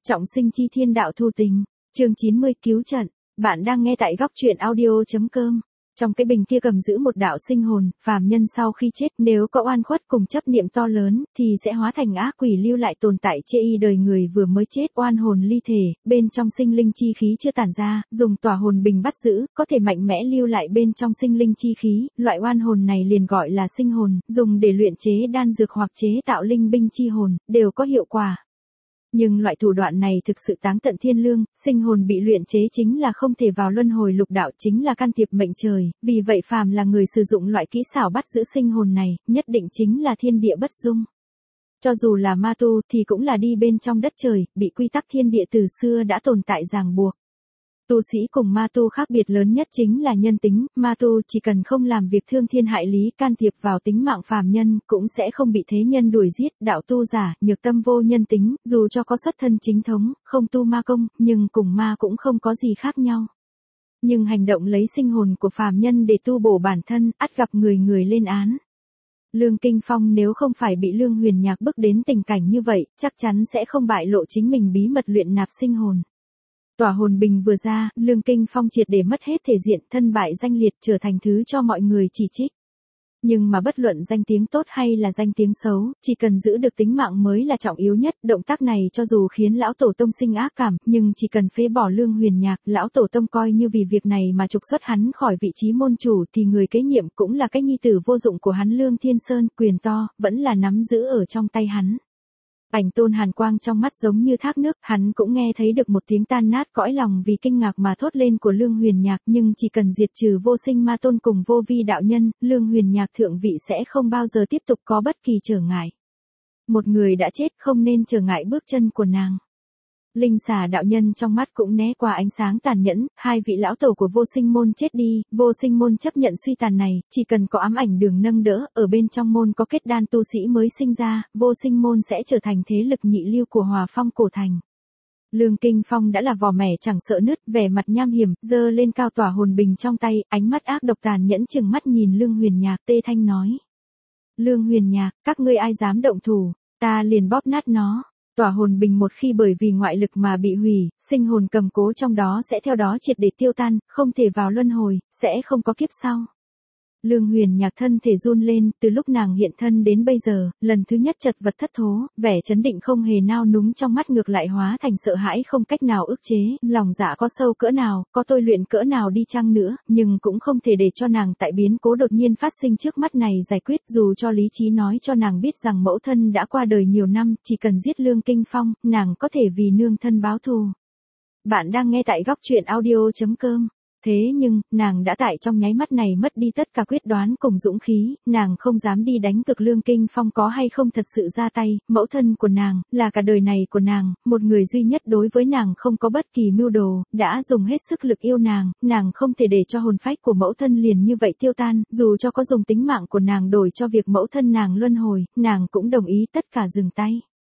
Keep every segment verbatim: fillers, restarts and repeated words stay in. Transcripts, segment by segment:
Trọng sinh chi thiên đạo thu tình, chương chín mươi cứu trận, bạn đang nghe tại góc truyện audio.com. Trong cái bình kia cầm giữ một đạo sinh hồn, phàm nhân sau khi chết nếu có oan khuất cùng chấp niệm to lớn, thì sẽ hóa thành ác quỷ lưu lại tồn tại chê y đời người vừa mới chết oan hồn ly thể, bên trong sinh linh chi khí chưa tản ra, dùng tỏa hồn bình bắt giữ, có thể mạnh mẽ lưu lại bên trong sinh linh chi khí, loại oan hồn này liền gọi là sinh hồn, dùng để luyện chế đan dược hoặc chế tạo linh binh chi hồn, đều có hiệu quả. Nhưng loại thủ đoạn này thực sự táng tận thiên lương, sinh hồn bị luyện chế chính là không thể vào luân hồi lục đạo, chính là can thiệp mệnh trời, vì vậy phàm là người sử dụng loại kỹ xảo bắt giữ sinh hồn này, nhất định chính là thiên địa bất dung. Cho dù là ma tu thì cũng là đi bên trong đất trời, bị quy tắc thiên địa từ xưa đã tồn tại ràng buộc. Tu sĩ cùng ma tu khác biệt lớn nhất chính là nhân tính, ma tu chỉ cần không làm việc thương thiên hại lý can thiệp vào tính mạng phàm nhân, cũng sẽ không bị thế nhân đuổi giết, đạo tu giả, nhược tâm vô nhân tính, dù cho có xuất thân chính thống, không tu ma công, nhưng cùng ma cũng không có gì khác nhau. Nhưng hành động lấy sinh hồn của phàm nhân để tu bổ bản thân, ắt gặp người người lên án. Lương Kinh Phong nếu không phải bị Lương Huyền Nhạc bức đến tình cảnh như vậy, chắc chắn sẽ không bại lộ chính mình bí mật luyện nạp sinh hồn. Tỏa hồn bình vừa ra, Lương Kinh Phong triệt để mất hết thể diện, thân bại danh liệt, trở thành thứ cho mọi người chỉ trích. Nhưng mà bất luận danh tiếng tốt hay là danh tiếng xấu, chỉ cần giữ được tính mạng mới là trọng yếu nhất. Động tác này cho dù khiến lão tổ tông sinh ác cảm, nhưng chỉ cần phế bỏ Lương Huyền Nhạc, lão tổ tông coi như vì việc này mà trục xuất hắn khỏi vị trí môn chủ, thì người kế nhiệm cũng là cái nhi tử vô dụng của hắn Lương Thiên Sơn, quyền to vẫn là nắm giữ ở trong tay hắn. Ảnh Tôn hàn quang trong mắt giống như thác nước, hắn cũng nghe thấy được một tiếng tan nát cõi lòng vì kinh ngạc mà thốt lên của Lương Huyền Nhạc, nhưng chỉ cần diệt trừ Vô Sinh Ma Tôn cùng Vô Vi đạo nhân, Lương Huyền Nhạc thượng vị sẽ không bao giờ tiếp tục có bất kỳ trở ngại. Một người đã chết không nên trở ngại bước chân của nàng. Linh Xà đạo nhân trong mắt cũng né qua ánh sáng tàn nhẫn, hai vị lão tổ của Vô Sinh môn chết đi, Vô Sinh môn chấp nhận suy tàn này, chỉ cần có ám ảnh đường nâng đỡ, ở bên trong môn có kết đan tu sĩ mới sinh ra, Vô Sinh môn sẽ trở thành thế lực nhị lưu của Hòa Phong cổ thành. Lương Kinh Phong đã là vỏ mẻ chẳng sợ nứt, vẻ mặt nham hiểm, giơ lên cao tỏa hồn bình trong tay, ánh mắt ác độc tàn nhẫn chừng mắt nhìn Lương Huyền Nhạc, tê thanh nói: Lương Huyền Nhạc, các ngươi ai dám động thủ, ta liền bóp nát nó. Tỏa hồn bình một khi bởi vì ngoại lực mà bị hủy, sinh hồn cầm cố trong đó sẽ theo đó triệt để tiêu tan, không thể vào luân hồi, sẽ không có kiếp sau. Lương Huyền Nhạc thân thể run lên, từ lúc nàng hiện thân đến bây giờ, lần thứ nhất chật vật thất thố, vẻ chấn định không hề nao núng trong mắt ngược lại hóa thành sợ hãi không cách nào ức chế, lòng dạ có sâu cỡ nào, có tôi luyện cỡ nào đi chăng nữa, nhưng cũng không thể để cho nàng tại biến cố đột nhiên phát sinh trước mắt này giải quyết, dù cho lý trí nói cho nàng biết rằng mẫu thân đã qua đời nhiều năm, chỉ cần giết Lương Kinh Phong, nàng có thể vì nương thân báo thù. Bạn đang nghe tại góc truyện audio.com. Thế nhưng, nàng đã tại trong nháy mắt này mất đi tất cả quyết đoán cùng dũng khí, nàng không dám đi đánh cực Lương Kinh Phong có hay không thật sự ra tay, mẫu thân của nàng, là cả đời này của nàng, một người duy nhất đối với nàng không có bất kỳ mưu đồ, đã dùng hết sức lực yêu nàng, nàng không thể để cho hồn phách của mẫu thân liền như vậy tiêu tan, dù cho có dùng tính mạng của nàng đổi cho việc mẫu thân nàng luân hồi, nàng cũng đồng ý tất cả dừng tay.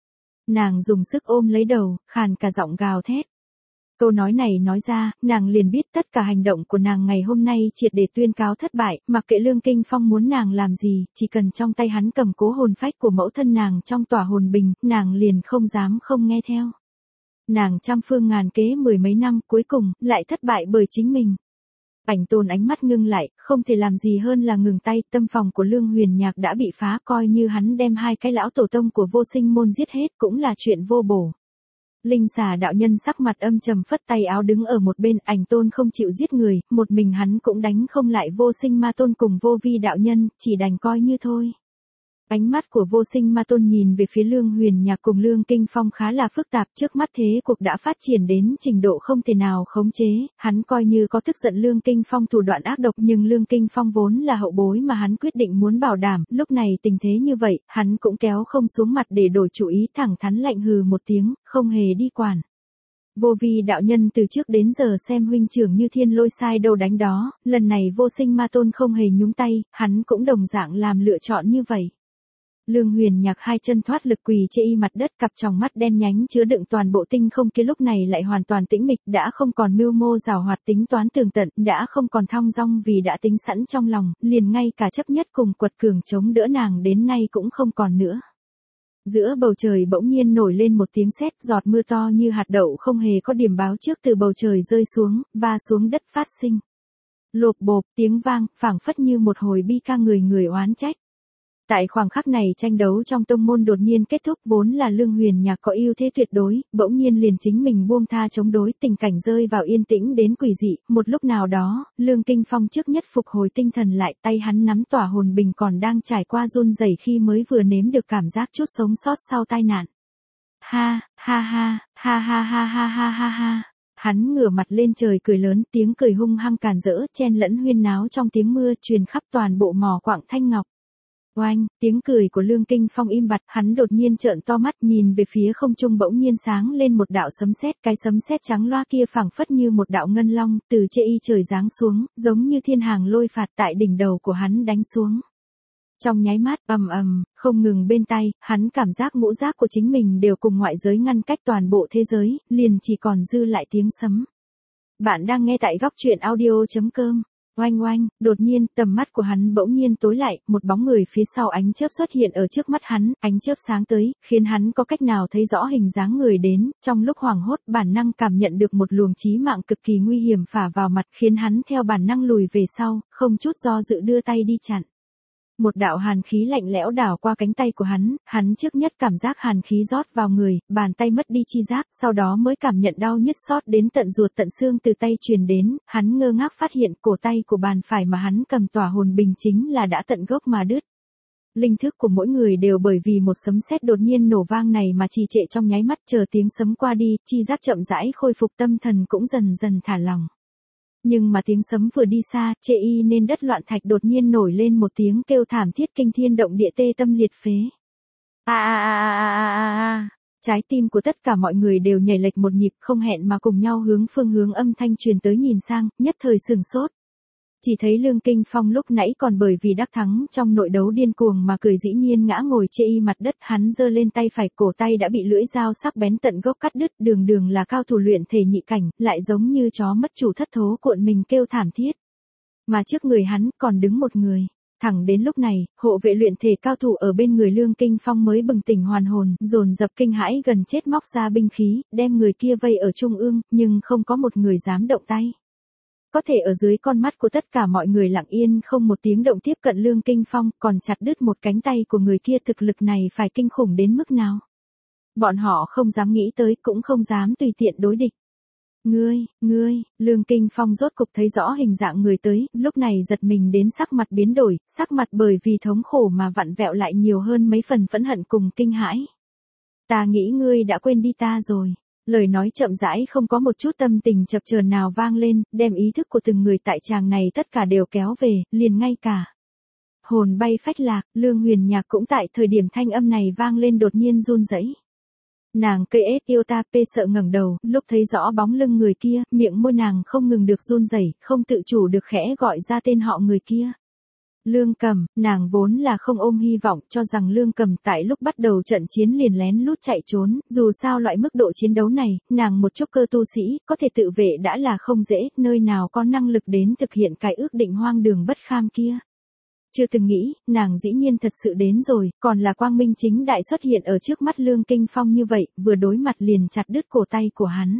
Nàng dùng sức ôm lấy đầu, khàn cả giọng gào thét. Câu nói này nói ra, nàng liền biết tất cả hành động của nàng ngày hôm nay triệt để tuyên cáo thất bại, mặc kệ Lương Kinh Phong muốn nàng làm gì, chỉ cần trong tay hắn cầm cố hồn phách của mẫu thân nàng trong tỏa hồn bình, nàng liền không dám không nghe theo. Nàng trăm phương ngàn kế mười mấy năm, cuối cùng, lại thất bại bởi chính mình. Ảnh Tôn ánh mắt ngưng lại, không thể làm gì hơn là ngừng tay, tâm phòng của Lương Huyền Nhạc đã bị phá, coi như hắn đem hai cái lão tổ tông của Vô Sinh môn giết hết cũng là chuyện vô bổ. Linh Xà đạo nhân sắc mặt âm trầm phất tay áo đứng ở một bên, Ảnh Tôn không chịu giết người, một mình hắn cũng đánh không lại Vô Sinh Ma Tôn cùng Vô Vi đạo nhân, chỉ đành coi như thôi. Ánh mắt của Vô Sinh Ma Tôn nhìn về phía Lương Huyền Nhạc cùng Lương Kinh Phong khá là phức tạp, trước mắt thế cuộc đã phát triển đến trình độ không thể nào khống chế, hắn coi như có tức giận Lương Kinh Phong thủ đoạn ác độc, nhưng Lương Kinh Phong vốn là hậu bối mà hắn quyết định muốn bảo đảm, lúc này tình thế như vậy, hắn cũng kéo không xuống mặt để đổi chủ ý, thẳng thắn lạnh hừ một tiếng, không hề đi quản. Vô Vi đạo nhân từ trước đến giờ xem huynh trưởng như thiên lôi sai đâu đánh đó, lần này Vô Sinh Ma Tôn không hề nhúng tay, hắn cũng đồng dạng làm lựa chọn như vậy. Lương Huyền Nhạc hai chân thoát lực quỳ trên y mặt đất, cặp tròng mắt đen nhánh chứa đựng toàn bộ tinh không kia lúc này lại hoàn toàn tĩnh mịch, đã không còn mưu mô giảo hoạt tính toán tường tận, đã không còn thong dong vì đã tính sẵn trong lòng, liền ngay cả chấp nhất cùng quật cường chống đỡ nàng đến nay cũng không còn nữa. Giữa bầu trời bỗng nhiên nổi lên một tiếng sét, giọt mưa to như hạt đậu không hề có điểm báo trước từ bầu trời rơi xuống, và xuống đất phát sinh. Lộp bộp, tiếng vang, phảng phất như một hồi bi ca người người oán trách. Tại khoảng khắc này tranh đấu trong tông môn đột nhiên kết thúc, vốn là Lương Huyền Nhạc có ưu thế tuyệt đối, bỗng nhiên liền chính mình buông tha chống đối, tình cảnh rơi vào yên tĩnh đến quỷ dị. Một lúc nào đó, Lương Kinh Phong trước nhất phục hồi tinh thần lại, tay hắn nắm tỏa hồn bình còn đang trải qua run rẩy khi mới vừa nếm được cảm giác chút sống sót sau tai nạn. Ha, ha ha, ha ha ha ha ha ha ha. Hắn ngửa mặt lên trời cười lớn, tiếng cười hung hăng càn rỡ, chen lẫn huyên náo trong tiếng mưa truyền khắp toàn bộ mỏ quặng Thanh Ngọc. Oanh, tiếng cười của Lương Kinh Phong im bặt, hắn đột nhiên trợn to mắt nhìn về phía không trung, bỗng nhiên sáng lên một đạo sấm sét, cái sấm sét trắng loa kia phảng phất như một đạo ngân long, từ trên y trời giáng xuống, giống như thiên hàng lôi phạt tại đỉnh đầu của hắn đánh xuống. Trong nháy mắt, ầm ầm, không ngừng bên tai, hắn cảm giác ngũ giác của chính mình đều cùng ngoại giới ngăn cách toàn bộ thế giới, liền chỉ còn dư lại tiếng sấm. Bạn đang nghe tại góc truyện audio chấm com. Oanh oanh, đột nhiên, tầm mắt của hắn bỗng nhiên tối lại, một bóng người phía sau ánh chớp xuất hiện ở trước mắt hắn, ánh chớp sáng tới, khiến hắn có cách nào thấy rõ hình dáng người đến, trong lúc hoảng hốt, bản năng cảm nhận được một luồng chí mạng cực kỳ nguy hiểm phả vào mặt, khiến hắn theo bản năng lùi về sau, không chút do dự đưa tay đi chặn. Một đạo hàn khí lạnh lẽo đảo qua cánh tay của hắn, hắn trước nhất cảm giác hàn khí rót vào người, bàn tay mất đi chi giác, sau đó mới cảm nhận đau nhức xót đến tận ruột tận xương từ tay truyền đến, hắn ngơ ngác phát hiện cổ tay của bàn phải mà hắn cầm tỏa hồn bình chính là đã tận gốc mà đứt. Linh thức của mỗi người đều bởi vì một sấm sét đột nhiên nổ vang này mà trì trệ trong nháy mắt, chờ tiếng sấm qua đi, chi giác chậm rãi khôi phục, tâm thần cũng dần dần thả lỏng. Nhưng mà tiếng sấm vừa đi xa, chê y nên đất loạn thạch đột nhiên nổi lên một tiếng kêu thảm thiết kinh thiên động địa, tê tâm liệt phế. A a a a a a. Trái tim của tất cả mọi người đều nhảy lệch một nhịp, không hẹn mà cùng nhau hướng phương hướng âm thanh truyền tới nhìn sang, nhất thời sửng sốt. Chỉ thấy Lương Kinh Phong lúc nãy còn bởi vì đắc thắng trong nội đấu điên cuồng mà cười dĩ nhiên ngã ngồi chê y mặt đất, hắn giơ lên tay phải, cổ tay đã bị lưỡi dao sắc bén tận gốc cắt đứt, đường đường là cao thủ luyện thể nhị cảnh, lại giống như chó mất chủ thất thố cuộn mình kêu thảm thiết. Mà trước người hắn còn đứng một người. Thẳng đến lúc này, hộ vệ luyện thể cao thủ ở bên người Lương Kinh Phong mới bừng tỉnh hoàn hồn, dồn dập kinh hãi gần chết móc ra binh khí, đem người kia vây ở trung ương, nhưng không có một người dám động tay. Có thể ở dưới con mắt của tất cả mọi người lặng yên không một tiếng động tiếp cận Lương Kinh Phong, còn chặt đứt một cánh tay của người kia, thực lực này phải kinh khủng đến mức nào. Bọn họ không dám nghĩ tới, cũng không dám tùy tiện đối địch. Ngươi, ngươi, Lương Kinh Phong rốt cục thấy rõ hình dạng người tới, lúc này giật mình đến sắc mặt biến đổi, sắc mặt bởi vì thống khổ mà vặn vẹo lại nhiều hơn mấy phần phẫn hận cùng kinh hãi. Ta nghĩ ngươi đã quên đi ta rồi. Lời nói chậm rãi không có một chút tâm tình chập chờn nào vang lên, đem ý thức của từng người tại tràng này tất cả đều kéo về, liền ngay cả hồn bay phách lạc, Lương Huyền Nhạc cũng tại thời điểm thanh âm này vang lên đột nhiên run rẩy. Nàng cây ết yêu ta pê sợ ngẩng đầu, lúc thấy rõ bóng lưng người kia, miệng môi nàng không ngừng được run rẩy, không tự chủ được khẽ gọi ra tên họ người kia. Lương Cầm, nàng vốn là không ôm hy vọng, cho rằng Lương Cầm tại lúc bắt đầu trận chiến liền lén lút chạy trốn, dù sao loại mức độ chiến đấu này, nàng một chút cơ tu sĩ, có thể tự vệ đã là không dễ, nơi nào có năng lực đến thực hiện cái ước định hoang đường bất kham kia. Chưa từng nghĩ, nàng dĩ nhiên thật sự đến rồi, còn là quang minh chính đại xuất hiện ở trước mắt Lương Kinh Phong như vậy, vừa đối mặt liền chặt đứt cổ tay của hắn.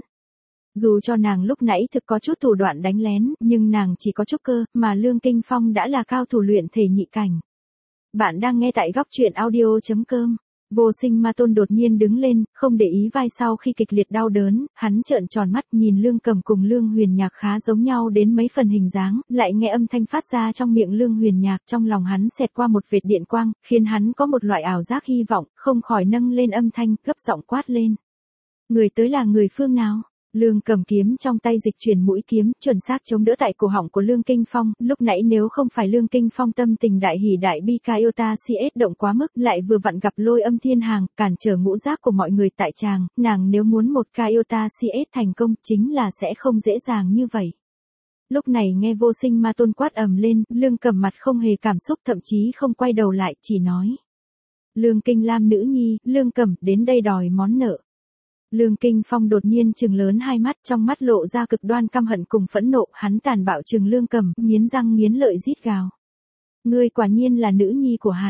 Dù cho nàng lúc nãy thực có chút thủ đoạn đánh lén, nhưng nàng chỉ có chút cơ, mà Lương Kinh Phong đã là cao thủ luyện thể nhị cảnh. Bạn đang nghe tại góc truyện audio chấm com. Vô Sinh Ma Tôn đột nhiên đứng lên, không để ý vai sau khi kịch liệt đau đớn, hắn trợn tròn mắt nhìn Lương Cầm cùng Lương Huyền Nhạc khá giống nhau đến mấy phần hình dáng, lại nghe âm thanh phát ra trong miệng Lương Huyền Nhạc, trong lòng hắn xẹt qua một vệt điện quang, khiến hắn có một loại ảo giác hy vọng, không khỏi nâng lên âm thanh, gấp giọng quát lên. Người tới là người phương nào? Lương Cầm kiếm trong tay dịch chuyển mũi kiếm, chuẩn xác chống đỡ tại cổ họng của Lương Kinh Phong, lúc nãy nếu không phải Lương Kinh Phong tâm tình đại hỉ đại bi Kaiota xê ét động quá mức, lại vừa vặn gặp Lôi Âm Thiên Hàng, cản trở ngũ giác của mọi người tại tràng, nàng nếu muốn một Kaiota xê ét thành công, chính là sẽ không dễ dàng như vậy. Lúc này nghe Vô Sinh Ma Tôn quát ầm lên, Lương Cầm mặt không hề cảm xúc, thậm chí không quay đầu lại, chỉ nói: Lương Kinh Lam nữ nhi, Lương Cầm, đến đây đòi món nợ. Lương Kinh Phong đột nhiên trừng lớn hai mắt, trong mắt lộ ra cực đoan căm hận cùng phẫn nộ, hắn tàn bạo trừng Lương Cầm, nghiến răng nghiến lợi rít gào. Ngươi quả nhiên là nữ nhi của hắn.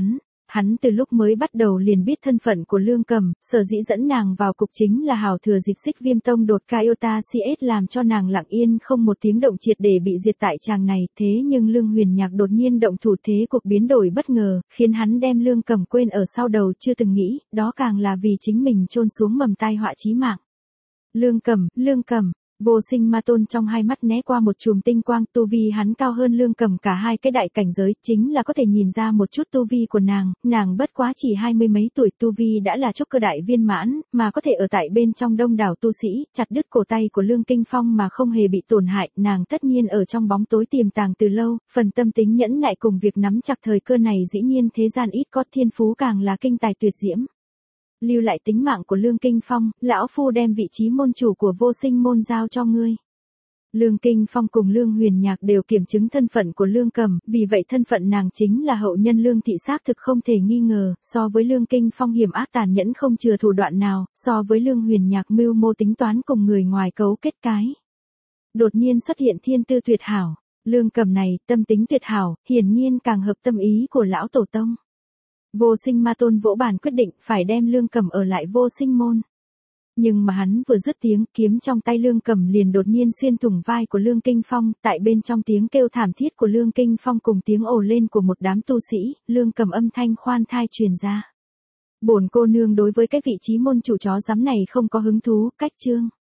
Hắn từ lúc mới bắt đầu liền biết thân phận của Lương Cầm, sở dĩ dẫn nàng vào cục chính là hảo thừa dịp Xích Viêm Tông đột Iota xê ét làm cho nàng lặng yên không một tiếng động triệt để bị diệt tại tràng này, thế nhưng Lương Huyền Nhạc đột nhiên động thủ, thế cuộc biến đổi bất ngờ, khiến hắn đem Lương Cầm quên ở sau đầu chưa từng nghĩ, đó càng là vì chính mình chôn xuống mầm tai họa chí mạng. Lương Cầm, Lương Cầm. Vô Sinh Ma Tôn trong hai mắt né qua một chùm tinh quang, tu vi hắn cao hơn Lương Cầm cả hai cái đại cảnh giới, chính là có thể nhìn ra một chút tu vi của nàng, nàng bất quá chỉ hai mươi mấy tuổi, tu vi đã là trúc cơ đại viên mãn, mà có thể ở tại bên trong đông đảo tu sĩ, chặt đứt cổ tay của Lương Kinh Phong mà không hề bị tổn hại, nàng tất nhiên ở trong bóng tối tiềm tàng từ lâu, phần tâm tính nhẫn nại cùng việc nắm chặt thời cơ này dĩ nhiên thế gian ít có, thiên phú càng là kinh tài tuyệt diễm. Lưu lại tính mạng của Lương Kinh Phong, lão phu đem vị trí môn chủ của Vô Sinh môn giao cho ngươi. Lương Kinh Phong cùng Lương Huyền Nhạc đều kiểm chứng thân phận của Lương Cầm, vì vậy thân phận nàng chính là hậu nhân Lương thị xác thực không thể nghi ngờ, so với Lương Kinh Phong hiểm ác tàn nhẫn không chừa thủ đoạn nào, so với Lương Huyền Nhạc mưu mô tính toán cùng người ngoài cấu kết cái. Đột nhiên xuất hiện thiên tư tuyệt hảo, Lương Cầm này, tâm tính tuyệt hảo, hiển nhiên càng hợp tâm ý của lão tổ tông. Vô Sinh Ma Tôn vỗ bàn quyết định phải đem Lương Cầm ở lại Vô Sinh môn. Nhưng mà hắn vừa dứt tiếng, kiếm trong tay Lương Cầm liền đột nhiên xuyên thủng vai của Lương Kinh Phong, tại bên trong tiếng kêu thảm thiết của Lương Kinh Phong cùng tiếng ồ lên của một đám tu sĩ, Lương Cầm âm thanh khoan thai truyền ra. Bổn cô nương đối với cái vị trí môn chủ chó rắm này không có hứng thú, cách chương.